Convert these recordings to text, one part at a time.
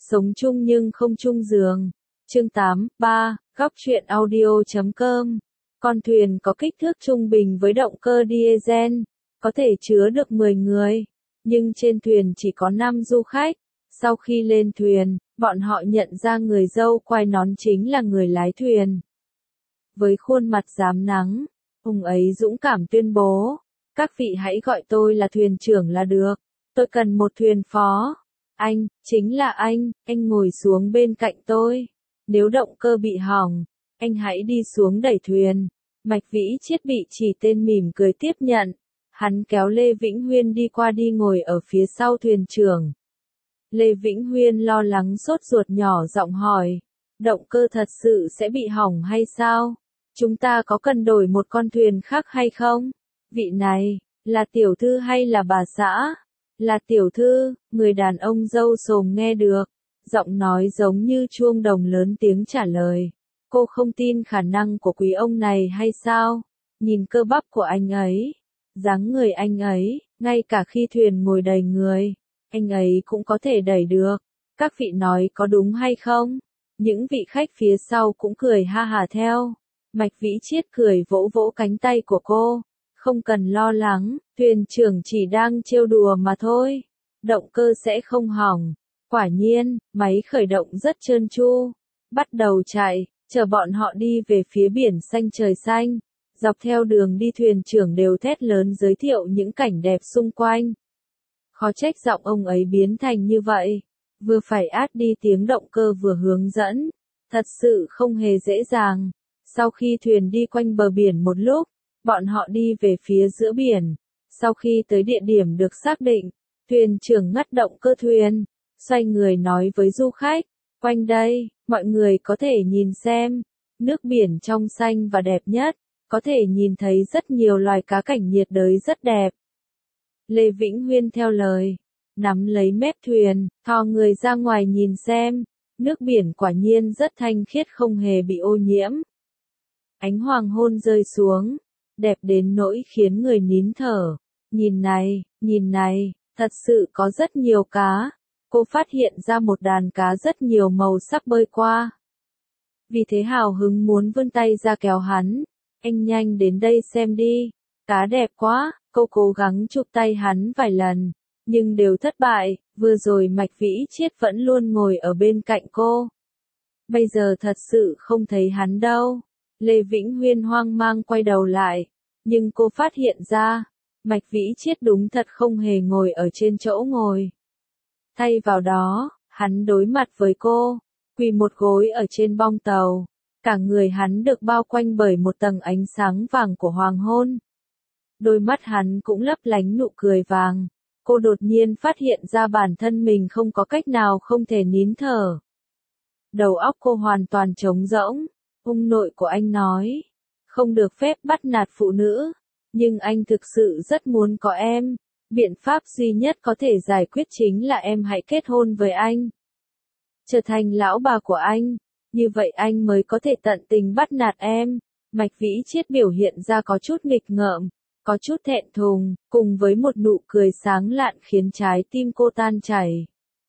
Sống chung nhưng không chung giường. Chương 8, 3, góc truyện audio.com. Con thuyền có kích thước trung bình với động cơ diesel, có thể chứa được 10 người, nhưng trên thuyền chỉ có 5 du khách. Sau khi lên thuyền, bọn họ nhận ra người dâu quai nón chính là người lái thuyền. Với khuôn mặt rám nắng, ông ấy dũng cảm tuyên bố, các vị hãy gọi tôi là thuyền trưởng là được, tôi cần một thuyền phó. Anh, chính là anh ngồi xuống bên cạnh tôi. Nếu động cơ bị hỏng, anh hãy đi xuống đẩy thuyền. Mạch Vĩ Chiết bị chỉ tên mỉm cười tiếp nhận. Hắn kéo Lê Vĩnh Huyên đi qua đi ngồi ở phía sau thuyền trưởng. Lê Vĩnh Huyên lo lắng sốt ruột nhỏ giọng hỏi, động cơ thật sự sẽ bị hỏng hay sao? Chúng ta có cần đổi một con thuyền khác hay không? Vị này, là tiểu thư hay là bà xã? Là tiểu thư, người đàn ông râu xồm nghe được. Giọng nói giống như chuông đồng lớn tiếng trả lời. Cô không tin khả năng của quý ông này hay sao? Nhìn cơ bắp của anh ấy, dáng người anh ấy, ngay cả khi thuyền ngồi đầy người, anh ấy cũng có thể đẩy được. Các vị nói có đúng hay không? Những vị khách phía sau cũng cười ha hả theo. Mạch Vĩ Chiết cười vỗ vỗ cánh tay của cô. Không cần lo lắng, thuyền trưởng chỉ đang trêu đùa mà thôi. Động cơ sẽ không hỏng. Quả nhiên, máy khởi động rất trơn tru. Bắt đầu chạy, chờ bọn họ đi về phía biển xanh trời xanh. Dọc theo đường đi thuyền trưởng đều thét lớn giới thiệu những cảnh đẹp xung quanh. Khó trách giọng ông ấy biến thành như vậy. Vừa phải át đi tiếng động cơ vừa hướng dẫn. Thật sự không hề dễ dàng. Sau khi thuyền đi quanh bờ biển một lúc, bọn họ đi về phía giữa biển. Sau khi tới địa điểm được xác định, thuyền trưởng ngắt động cơ thuyền, xoay người nói với du khách, quanh đây, mọi người có thể nhìn xem, nước biển trong xanh và đẹp nhất, có thể nhìn thấy rất nhiều loài cá cảnh nhiệt đới rất đẹp. Lê Vĩnh Huyên theo lời, nắm lấy mép thuyền, thò người ra ngoài nhìn xem, nước biển quả nhiên rất thanh khiết không hề bị ô nhiễm. Ánh hoàng hôn rơi xuống, đẹp đến nỗi khiến người nín thở. Nhìn này, thật sự có rất nhiều cá. Cô phát hiện ra một đàn cá rất nhiều màu sắc bơi qua. Vì thế hào hứng muốn vươn tay ra kéo hắn. Anh nhanh đến đây xem đi. Cá đẹp quá, cô cố gắng chụp tay hắn vài lần. Nhưng đều thất bại, vừa rồi Mạch Vĩ Chiết vẫn luôn ngồi ở bên cạnh cô. Bây giờ thật sự không thấy hắn đâu. Lê Vĩnh Huyên hoang mang quay đầu lại. Nhưng cô phát hiện ra, Mạch Vĩ Chiết đúng thật không hề ngồi ở trên chỗ ngồi. Thay vào đó, hắn đối mặt với cô, quỳ một gối ở trên bong tàu. Cả người hắn được bao quanh bởi một tầng ánh sáng vàng của hoàng hôn. Đôi mắt hắn cũng lấp lánh nụ cười vàng. Cô đột nhiên phát hiện ra bản thân mình không có cách nào không thể nín thở. Đầu óc cô hoàn toàn trống rỗng. Ông nội của anh nói, không được phép bắt nạt phụ nữ, nhưng anh thực sự rất muốn có em. Biện pháp duy nhất có thể giải quyết chính là em hãy kết hôn với anh. Trở thành lão bà của anh, như vậy anh mới có thể tận tình bắt nạt em. Mạch Vĩ Chiết biểu hiện ra có chút nghịch ngợm, có chút thẹn thùng, cùng với một nụ cười sáng lạn khiến trái tim cô tan chảy.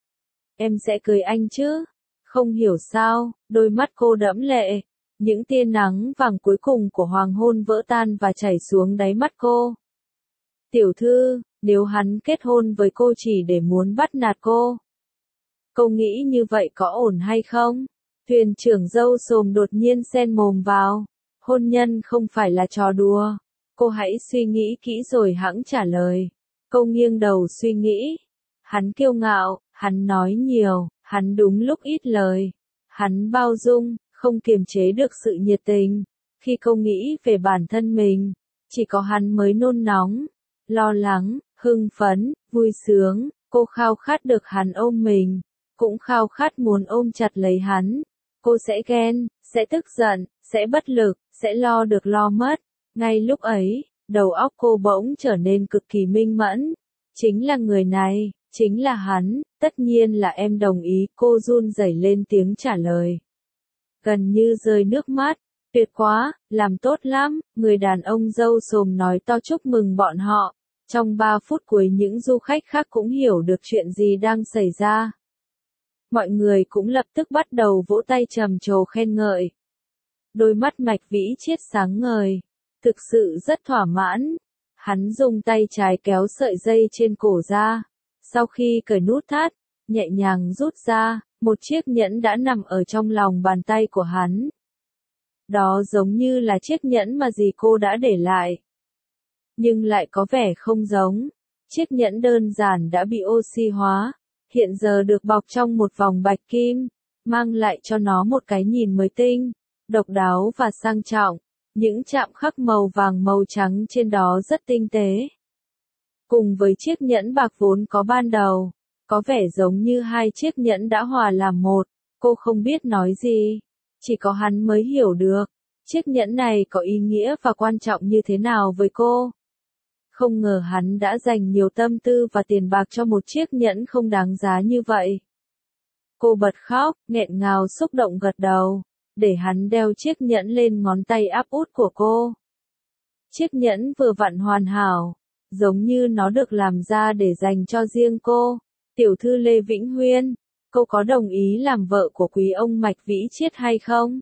Em sẽ cưới anh chứ? Không hiểu sao, đôi mắt cô đẫm lệ. Những tia nắng vàng cuối cùng của hoàng hôn vỡ tan và chảy xuống đáy mắt cô. Tiểu thư, nếu hắn kết hôn với cô chỉ để muốn bắt nạt cô, cô nghĩ như vậy có ổn hay không? Thuyền trưởng râu xồm đột nhiên xen mồm vào. Hôn nhân không phải là trò đùa. Cô hãy suy nghĩ kỹ rồi hẵng trả lời. Cô nghiêng đầu suy nghĩ. Hắn kiêu ngạo, hắn nói nhiều, hắn đúng lúc ít lời. Hắn bao dung, không kiềm chế được sự nhiệt tình. Khi cô nghĩ về bản thân mình, chỉ có hắn mới nôn nóng, lo lắng, hưng phấn, vui sướng. Cô khao khát được hắn ôm mình, cũng khao khát muốn ôm chặt lấy hắn. Cô sẽ ghen, sẽ tức giận, sẽ bất lực, sẽ lo được lo mất. Ngay lúc ấy, đầu óc cô bỗng trở nên cực kỳ minh mẫn. Chính là người này, chính là hắn, tất nhiên là em đồng ý. Cô run rẩy lên tiếng trả lời. Gần như rơi nước mắt. Tuyệt quá, làm tốt lắm, người đàn ông râu xồm nói to chúc mừng bọn họ. Trong 3 phút cuối những du khách khác cũng hiểu được chuyện gì đang xảy ra. Mọi người cũng lập tức bắt đầu vỗ tay trầm trồ khen ngợi. Đôi mắt Mạch Vĩ Chiết sáng ngời, thực sự rất thỏa mãn. Hắn dùng tay trái kéo sợi dây trên cổ ra, sau khi cởi nút thắt, nhẹ nhàng rút ra, một chiếc nhẫn đã nằm ở trong lòng bàn tay của hắn. Đó giống như là chiếc nhẫn mà dì cô đã để lại. Nhưng lại có vẻ không giống. Chiếc nhẫn đơn giản đã bị oxy hóa, hiện giờ được bọc trong một vòng bạch kim, mang lại cho nó một cái nhìn mới tinh, độc đáo và sang trọng. Những chạm khắc màu vàng màu trắng trên đó rất tinh tế. Cùng với chiếc nhẫn bạc vốn có ban đầu, có vẻ giống như hai chiếc nhẫn đã hòa làm một. Cô không biết nói gì, chỉ có hắn mới hiểu được. Chiếc nhẫn này có ý nghĩa và quan trọng như thế nào với cô. Không ngờ hắn đã dành nhiều tâm tư và tiền bạc cho một chiếc nhẫn không đáng giá như vậy. Cô bật khóc, nghẹn ngào xúc động gật đầu, để hắn đeo chiếc nhẫn lên ngón tay áp út của cô. Chiếc nhẫn vừa vặn hoàn hảo, giống như nó được làm ra để dành cho riêng cô. Tiểu thư Lê Vĩnh Huyên, cô có đồng ý làm vợ của quý ông Mạch Vĩ Chiết hay không?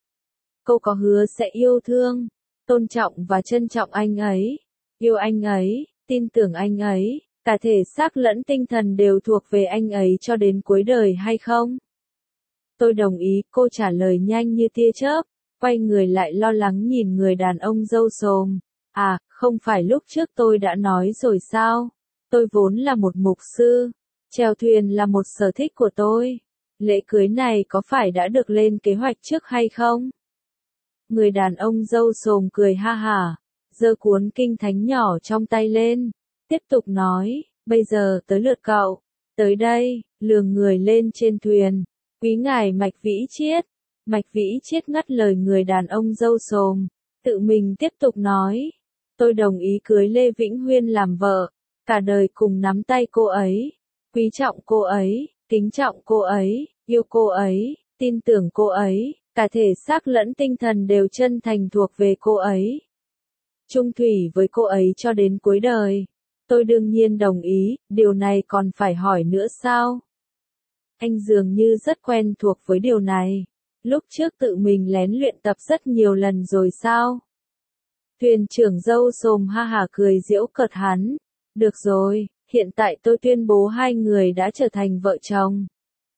Cô có hứa sẽ yêu thương, tôn trọng và trân trọng anh ấy, yêu anh ấy, tin tưởng anh ấy, cả thể xác lẫn tinh thần đều thuộc về anh ấy cho đến cuối đời hay không? Tôi đồng ý, cô trả lời nhanh như tia chớp, quay người lại lo lắng nhìn người đàn ông râu xồm. À, không phải lúc trước tôi đã nói rồi sao? Tôi vốn là một mục sư, chèo thuyền là một sở thích của tôi. Lễ cưới này có phải đã được lên kế hoạch trước hay không? Người đàn ông râu xồm cười ha hả, giơ cuốn kinh thánh nhỏ trong tay lên, tiếp tục nói, bây giờ tới lượt cậu, tới đây, lường người lên trên thuyền, quý ngài Mạch Vĩ Chiết. Mạch Vĩ Chiết ngắt lời người đàn ông râu xồm, tự mình tiếp tục nói, tôi đồng ý cưới Lê Vĩnh Huyên làm vợ, cả đời cùng nắm tay cô ấy, quý trọng cô ấy, kính trọng cô ấy, yêu cô ấy, tin tưởng cô ấy, cả thể xác lẫn tinh thần đều chân thành thuộc về cô ấy. Chung thủy với cô ấy cho đến cuối đời. Tôi đương nhiên đồng ý, điều này còn phải hỏi nữa sao? Anh dường như rất quen thuộc với điều này. Lúc trước tự mình lén luyện tập rất nhiều lần rồi sao? Thuyền trưởng râu xồm ha hả cười giễu cợt hắn. Được rồi, hiện tại tôi tuyên bố hai người đã trở thành vợ chồng.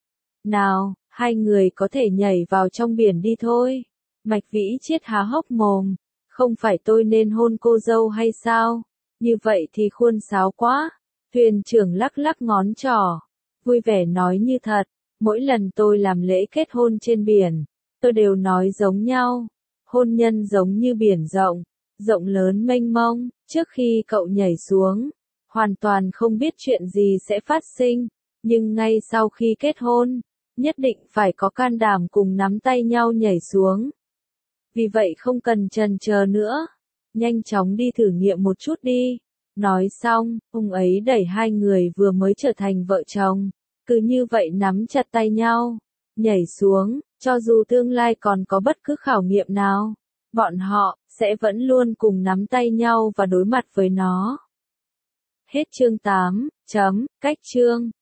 Nào, hai người có thể nhảy vào trong biển đi thôi. Mạch Vĩ Chiết há hốc mồm. Không phải tôi nên hôn cô dâu hay sao? Như vậy thì khuôn sáo quá. Thuyền trưởng lắc lắc ngón trỏ, vui vẻ nói như thật. Mỗi lần tôi làm lễ kết hôn trên biển, tôi đều nói giống nhau. Hôn nhân giống như biển rộng, rộng lớn mênh mông. Trước khi cậu nhảy xuống, hoàn toàn không biết chuyện gì sẽ phát sinh. Nhưng ngay sau khi kết hôn, nhất định phải có can đảm cùng nắm tay nhau nhảy xuống. Vì vậy không cần chần chờ nữa, nhanh chóng đi thử nghiệm một chút đi. Nói xong, ông ấy đẩy hai người vừa mới trở thành vợ chồng, cứ như vậy nắm chặt tay nhau, nhảy xuống, cho dù tương lai còn có bất cứ khảo nghiệm nào, bọn họ sẽ vẫn luôn cùng nắm tay nhau và đối mặt với nó. Hết chương 8. Cách chương